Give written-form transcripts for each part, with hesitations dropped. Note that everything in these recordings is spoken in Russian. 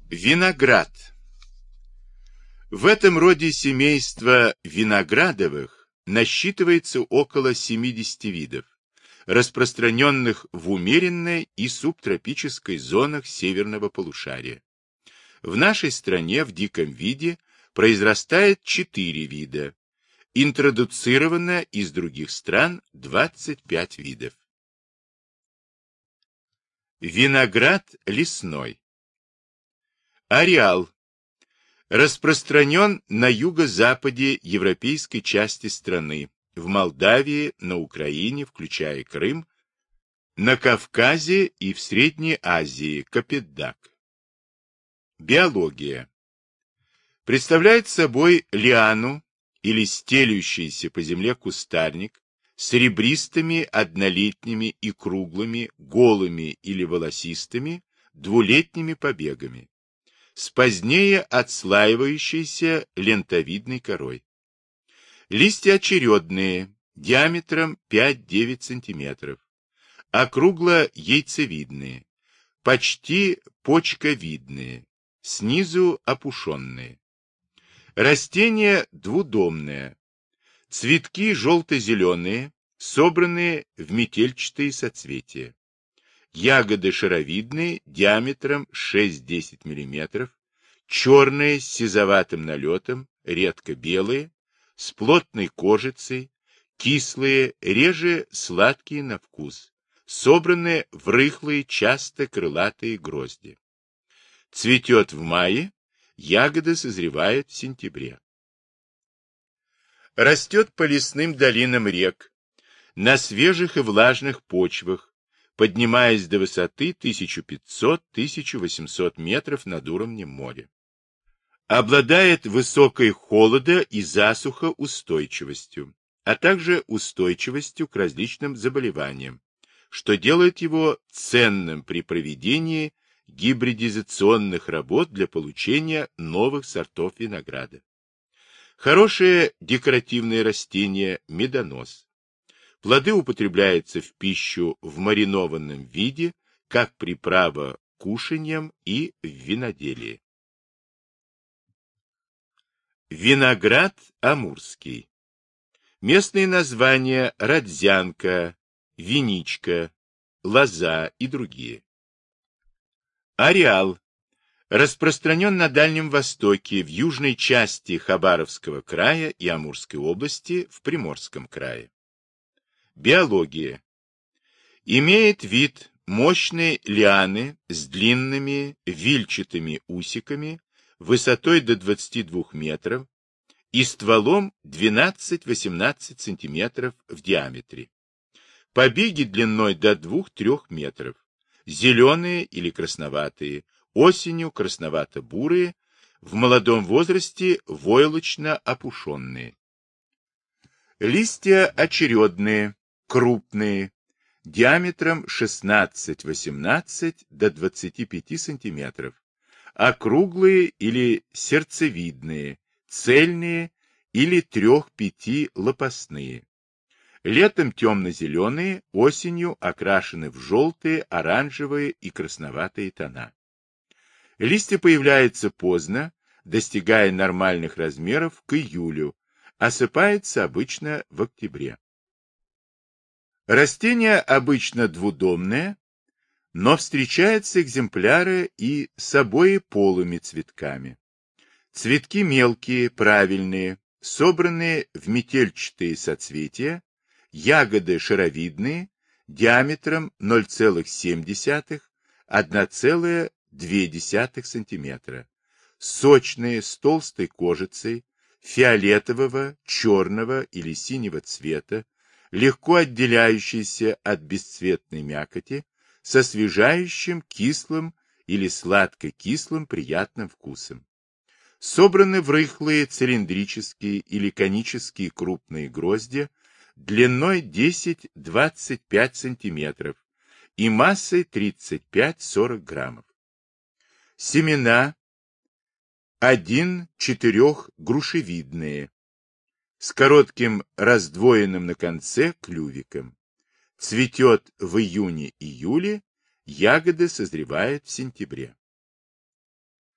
Виноград. В этом роде семейства виноградовых насчитывается около 70 видов, распространенных в умеренной и субтропической зонах северного полушария. В нашей стране в диком виде произрастает 4 вида, интродуцировано из других стран 25 видов. Виноград лесной. Ареал. Распространен на юго-западе европейской части страны, в Молдавии, на Украине, включая Крым, на Кавказе и в Средней Азии, Капетдаг. Биология. Представляет собой лиану или стелющийся по земле кустарник с ребристыми однолетними и круглыми, голыми или волосистыми двулетними побегами, с позднее отслаивающейся лентовидной корой. Листья очередные, диаметром 5-9 см, округло-яйцевидные, почти почковидные, снизу опушенные. Растение двудомное, цветки желто-зеленые, собранные в метельчатые соцветия. Ягоды шаровидные, диаметром 6-10 мм, черные с сизоватым налетом, редко белые, с плотной кожицей, кислые, реже сладкие на вкус, собранные в рыхлые, часто крылатые грозди. Цветет в мае, ягоды созревают в сентябре. Растет по лесным долинам рек, на свежих и влажных почвах, поднимаясь до высоты 1500-1800 метров над уровнем моря. Обладает высокой холода- и засухоустойчивостью, а также устойчивостью к различным заболеваниям, что делает его ценным при проведении гибридизационных работ для получения новых сортов винограда. Хорошее декоративное растение – медонос. Плоды употребляются в пищу в маринованном виде, как приправа к кушаньям и в виноделии. Виноград амурский. Местные названия родзянка, виничка, лоза и другие. Ареал. Распространен на Дальнем Востоке, в южной части Хабаровского края и Амурской области, в Приморском крае. Биология. Имеет вид мощной лианы с длинными вильчатыми усиками, высотой до 22 метров и стволом 12-18 см в диаметре. Побеги длиной до 2-3 метров. Зеленые или красноватые, осенью красновато-бурые, в молодом возрасте войлочно-опушенные. Листья очередные, крупные, диаметром 16-18 до 25 см, округлые или сердцевидные, цельные или 3-5 лопастные. Летом темно-зеленые, осенью окрашены в желтые, оранжевые и красноватые тона. Листья появляются поздно, достигая нормальных размеров к июлю, осыпается обычно в октябре. Растение обычно двудомное, но встречаются экземпляры и с обоеполыми цветками. Цветки мелкие, правильные, собранные в метельчатые соцветия, ягоды шаровидные, диаметром 0,7-1,2 см, сочные, с толстой кожицей, фиолетового, черного или синего цвета, легко отделяющиеся от бесцветной мякоти, с освежающим, кислым или сладко-кислым приятным вкусом. Собраны в рыхлые цилиндрические или конические крупные гроздья длиной 10-25 см и массой 35-40 граммов. Семена 1-4 грушевидные, с коротким раздвоенным на конце клювиком. Цветет в июне-июле, ягоды созревают в сентябре.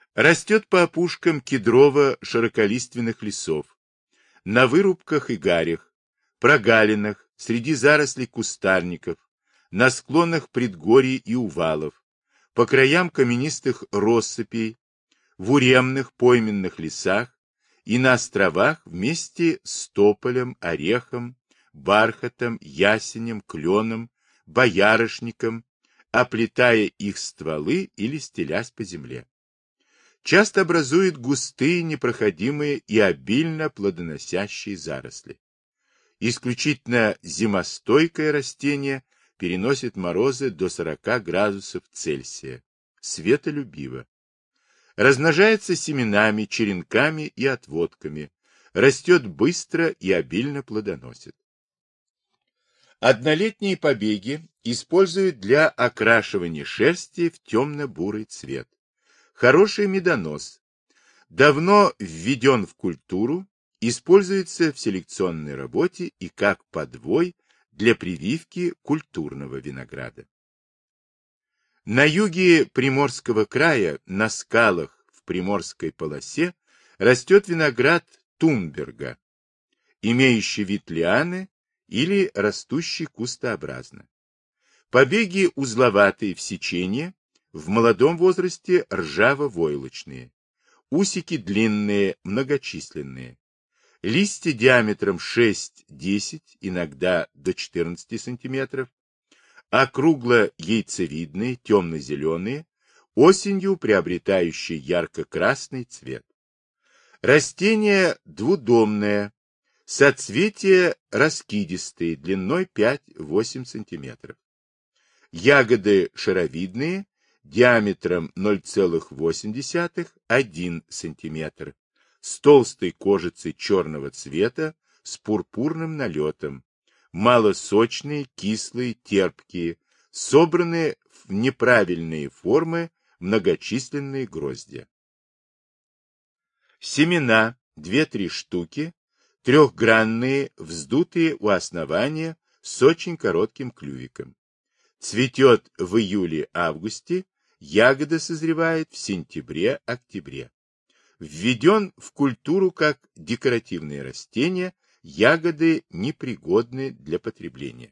Растет по опушкам кедрово-широколиственных лесов, на вырубках и гарях, прогалинах, среди зарослей кустарников, на склонах предгорий и увалов, по краям каменистых россыпей, в уремных пойменных лесах и на островах вместе с тополем, орехом, бархатом, ясенем, кленом, боярышником, оплетая их стволы или стелясь по земле. Часто образует густые, непроходимые и обильно плодоносящие заросли. Исключительно зимостойкое растение переносит морозы до 40 градусов Цельсия, светолюбиво. Размножается семенами, черенками и отводками, растет быстро и обильно плодоносит. Однолетние побеги используют для окрашивания шерсти в темно-бурый цвет. Хороший медонос. Давно введен в культуру, используется в селекционной работе и как подвой для прививки культурного винограда. На юге Приморского края, на скалах в Приморской полосе, растет виноград Тумберга, имеющий вид лианы или растущий кустообразно. Побеги узловатые в сечении, в молодом возрасте ржаво-войлочные, усики длинные, многочисленные, листья диаметром 6-10, иногда до 14 см, округло-яйцевидные, темно-зеленые, осенью приобретающие ярко-красный цвет. Растение двудомное, соцветия раскидистые, длиной 5-8 см. Ягоды шаровидные, диаметром 0,8-1 см, с толстой кожицей черного цвета, с пурпурным налетом, малосочные, кислые, терпкие, собранные в неправильные формы многочисленные гроздья. Семена 2-3 штуки, трехгранные, вздутые у основания, с очень коротким клювиком. Цветет в июле-августе, ягода созревает в сентябре-октябре. Введен в культуру как декоративное растение, ягоды непригодны для потребления.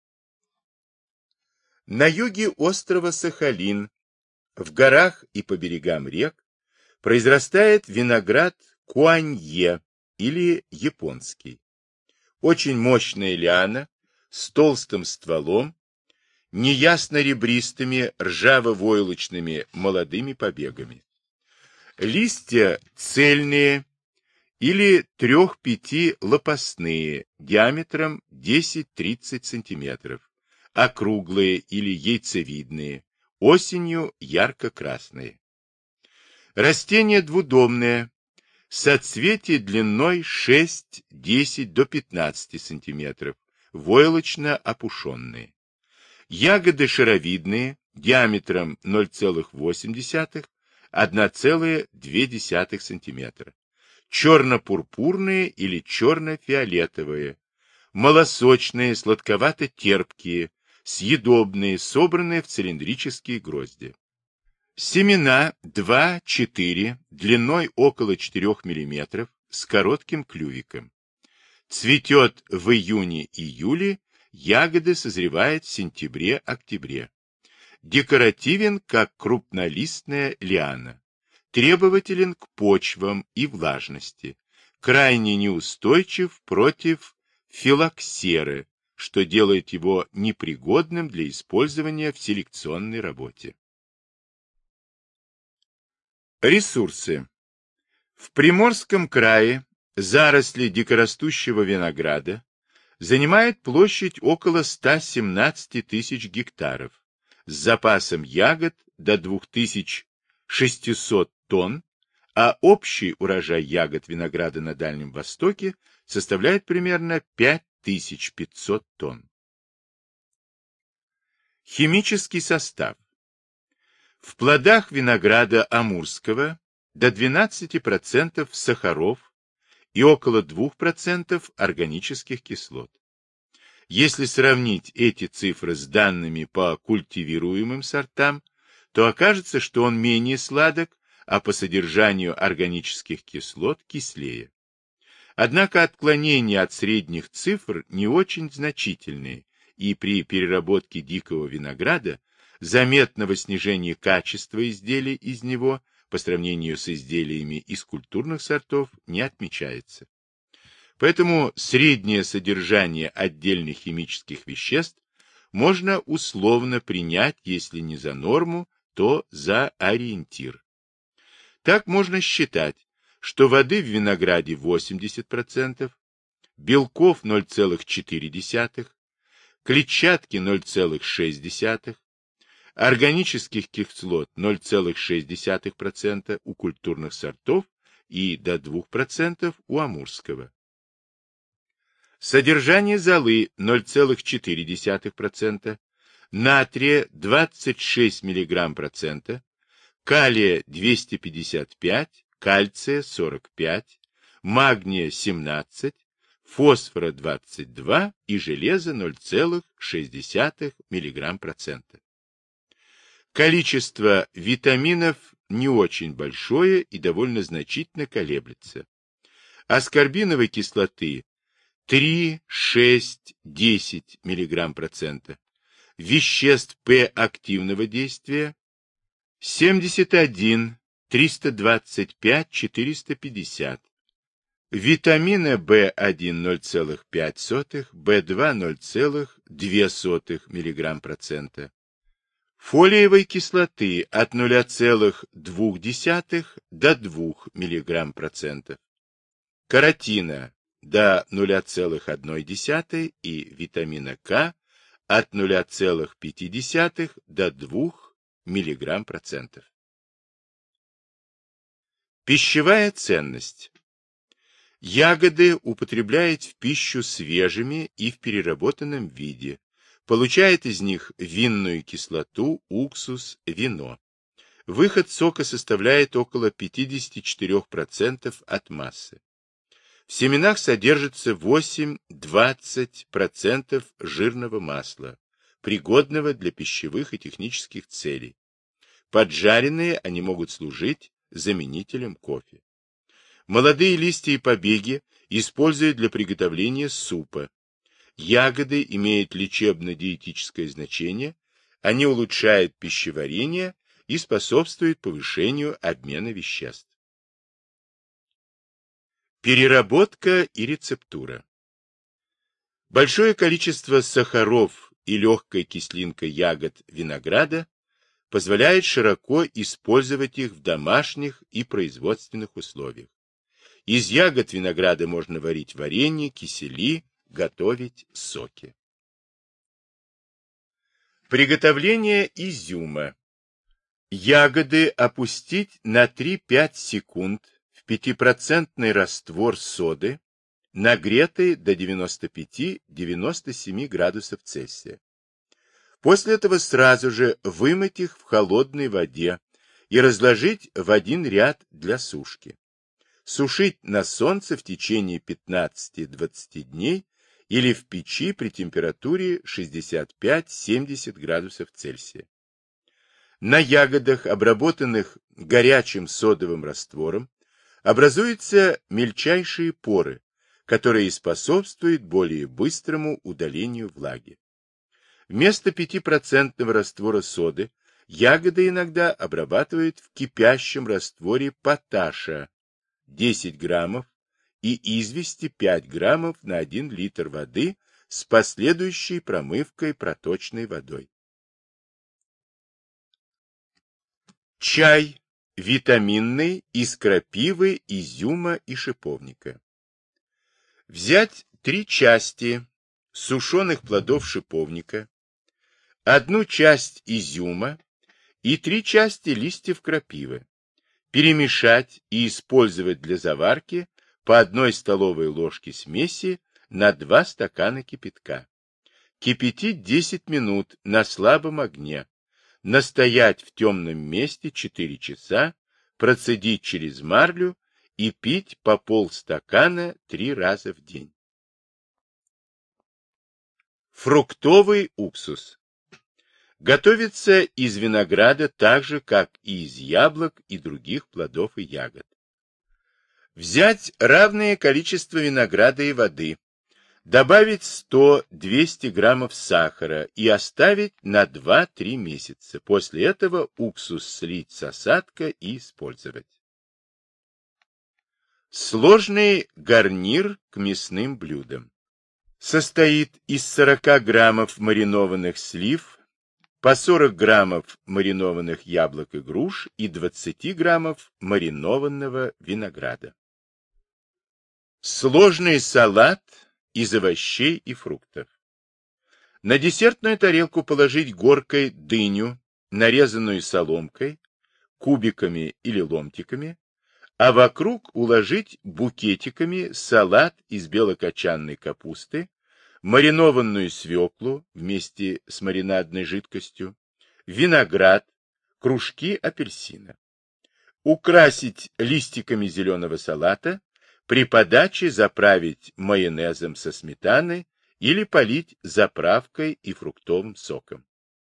На юге острова Сахалин, в горах и по берегам рек, произрастает виноград куанье или японский. Очень мощная лиана с толстым стволом, неясно ребристыми ржаво-войлочными молодыми побегами. Листья цельные или 3-5 лопастные, диаметром 10-30 см, округлые или яйцевидные, осенью ярко-красные. Растение двудомное, соцветие длиной 6-10 до 15 см, войлочно опушенные. Ягоды шаровидные, диаметром 0,8-1,2 см, черно-пурпурные или черно-фиолетовые, малосочные, сладковато-терпкие, съедобные, собранные в цилиндрические грозди. Семена 2-4, длиной около 4 мм, с коротким клювиком. Цветет в июне-июле, ягоды созревают в сентябре-октябре. Декоративен, как крупнолистная лиана. Требователен к почвам и влажности. Крайне неустойчив против филоксеры, что делает его непригодным для использования в селекционной работе. Ресурсы. В Приморском крае заросли дикорастущего винограда занимают площадь около 117 тысяч гектаров с запасом ягод до 2600 тонн, а общий урожай ягод винограда на Дальнем Востоке составляет примерно 5500 тонн. Химический состав. В плодах винограда амурского до 12% сахаров и около 2% органических кислот. Если сравнить эти цифры с данными по культивируемым сортам, то окажется, что он менее сладок, а по содержанию органических кислот кислее. Однако отклонения от средних цифр не очень значительные, и при переработке дикого винограда заметного снижения качества изделий из него по сравнению с изделиями из культурных сортов не отмечается. Поэтому среднее содержание отдельных химических веществ можно условно принять, если не за норму, то за ориентир. Так можно считать, что воды в винограде 80%, белков 0,4%, клетчатки 0,6%, органических кислот 0,6% у культурных сортов и до 2% у амурского. Содержание золы 0,4%, натрия 26 мг%, калия 255, кальция 45, магния 17, фосфора 22 и железа 0,6 мг%. Количество витаминов не очень большое и довольно значительно колеблется. Аскорбиновой кислоты 3, 6, 10 мг%, веществ П активного действия 71, 325, 450, витамина В1 0,5, В2 0,2 мг%, фолиевой кислоты от 0,2 до 2 мг%, каротина до 0,1 и витамина К от 0,5 до 2 мг%. Пищевая ценность. Ягоды употребляют в пищу свежими и в переработанном виде, получает из них винную кислоту, уксус, вино. Выход сока составляет около 54% от массы. В семенах содержится 8-20% жирного масла, пригодного для пищевых и технических целей. Поджаренные они могут служить заменителем кофе. Молодые листья и побеги используют для приготовления супа. Ягоды имеют лечебно-диетическое значение, они улучшают пищеварение и способствуют повышению обмена веществ. Переработка и рецептура. Большое количество сахаров и легкая кислинка ягод винограда позволяет широко использовать их в домашних и производственных условиях. Из ягод винограда можно варить варенье, кисели, готовить соки. Приготовление изюма. Ягоды опустить на 3-5 секунд в 5% раствор соды, нагретый до 95-97 градусов Цельсия. После этого сразу же вымыть их в холодной воде и разложить в один ряд для сушки. Сушить на солнце в течение 15-20 дней или в печи при температуре 65-70 градусов Цельсия. На ягодах, обработанных горячим содовым раствором, образуются мельчайшие поры, которые способствуют более быстрому удалению влаги. Вместо 5% раствора соды ягоды иногда обрабатывают в кипящем растворе поташа 10 граммов и извести 5 граммов на 1 литр воды с последующей промывкой проточной водой. Чай витаминный из крапивы, изюма и шиповника. Взять 3 части сушеных плодов шиповника, 1 часть изюма и 3 части листьев крапивы. Перемешать и использовать для заварки по 1 столовой ложке смеси на 2 стакана кипятка. Кипятить 10 минут на слабом огне. Настоять в темном месте 4 часа, процедить через марлю и пить по полстакана 3 раза в день. Фруктовый уксус. Готовится из винограда так же, как и из яблок и других плодов и ягод. Взять равное количество винограда и воды, добавить 100-200 граммов сахара и оставить на 2-3 месяца. После этого уксус слить с осадка и использовать. Сложный гарнир к мясным блюдам. Состоит из 40 граммов маринованных слив, по 40 граммов маринованных яблок и груш и 20 граммов маринованного винограда. Сложный салат из овощей и фруктов. На десертную тарелку положить горкой дыню, нарезанную соломкой, кубиками или ломтиками, а вокруг уложить букетиками салат из белокочанной капусты, маринованную свеклу вместе с маринадной жидкостью, виноград, кружки апельсина. Украсить листиками зеленого салата, при подаче заправить майонезом со сметаной или полить заправкой и фруктовым соком.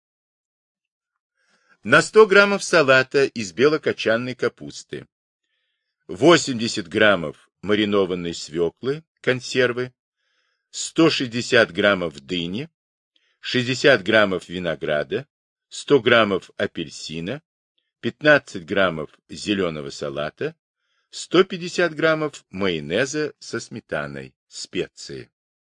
На 100 граммов салата из белокочанной капусты, 80 граммов маринованной свеклы, консервы, 160 граммов дыни, 60 граммов винограда, 100 граммов апельсина, 15 граммов зеленого салата, 150 граммов майонеза со сметаной, специи.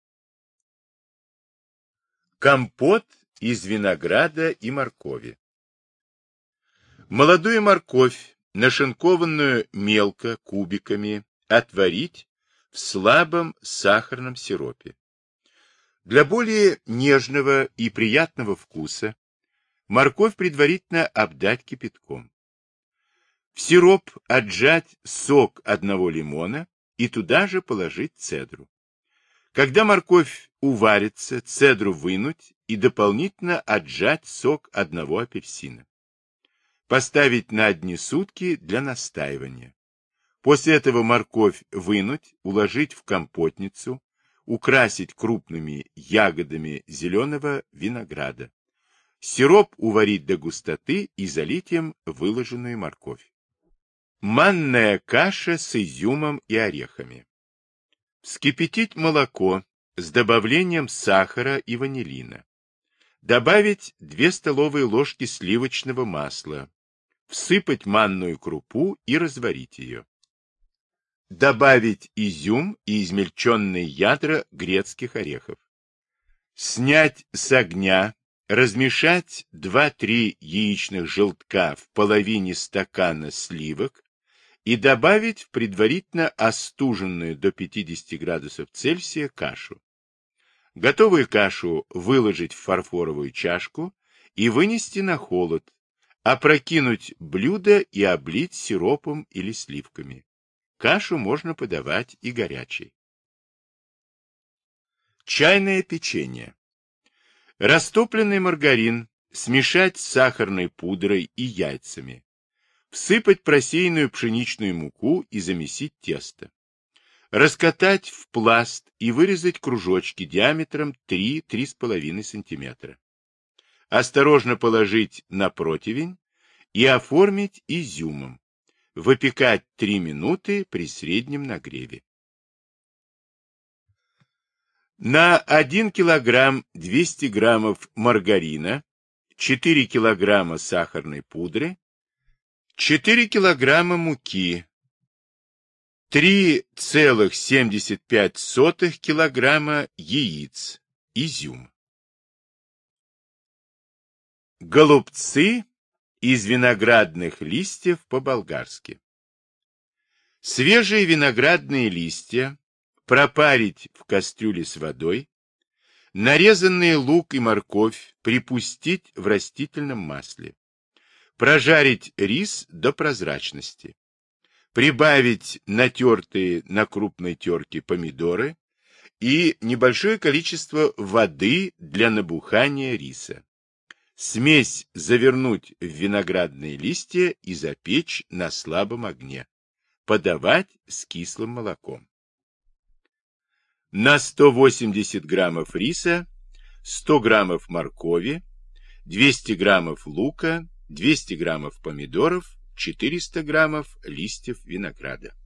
Компот из винограда и моркови. Молодую морковь, нашинкованную мелко кубиками, отварить в слабом сахарном сиропе. Для более нежного и приятного вкуса морковь предварительно обдать кипятком. В сироп отжать сок одного лимона и туда же положить цедру. Когда морковь уварится, цедру вынуть и дополнительно отжать сок одного апельсина. Поставить на дни сутки для настаивания. После этого морковь вынуть, уложить в компотницу, украсить крупными ягодами зеленого винограда. Сироп уварить до густоты и залить им выложенную морковь. Манная каша с изюмом и орехами. Вскипятить молоко с добавлением сахара и ванилина. Добавить 2 столовые ложки сливочного масла. Всыпать манную крупу и разварить ее. Добавить изюм и измельченные ядра грецких орехов. Снять с огня, размешать 2-3 яичных желтка в половине стакана сливок и добавить в предварительно остуженную до 50 градусов Цельсия кашу. Готовую кашу выложить в фарфоровую чашку и вынести на холод, опрокинуть блюдо и облить сиропом или сливками. Кашу можно подавать и горячей. Чайное печенье. Растопленный маргарин смешать с сахарной пудрой и яйцами. Всыпать просеянную пшеничную муку и замесить тесто. Раскатать в пласт и вырезать кружочки диаметром 3-3,5 см. Осторожно положить на противень и оформить изюмом. Выпекать 3 минуты при среднем нагреве. На 1 килограмм 200 граммов маргарина, 4 килограмма сахарной пудры, 4 килограмма муки, 3,75 килограмма яиц, изюм. Голубцы из виноградных листьев по-болгарски. Свежие виноградные листья пропарить в кастрюле с водой, нарезанный лук и морковь припустить в растительном масле, прожарить рис до прозрачности, прибавить натертые на крупной терке помидоры и небольшое количество воды для набухания риса. Смесь завернуть в виноградные листья и запечь на слабом огне. Подавать с кислым молоком. На 180 граммов риса 100 граммов моркови, 200 граммов лука, 200 граммов помидоров, 400 граммов листьев винограда.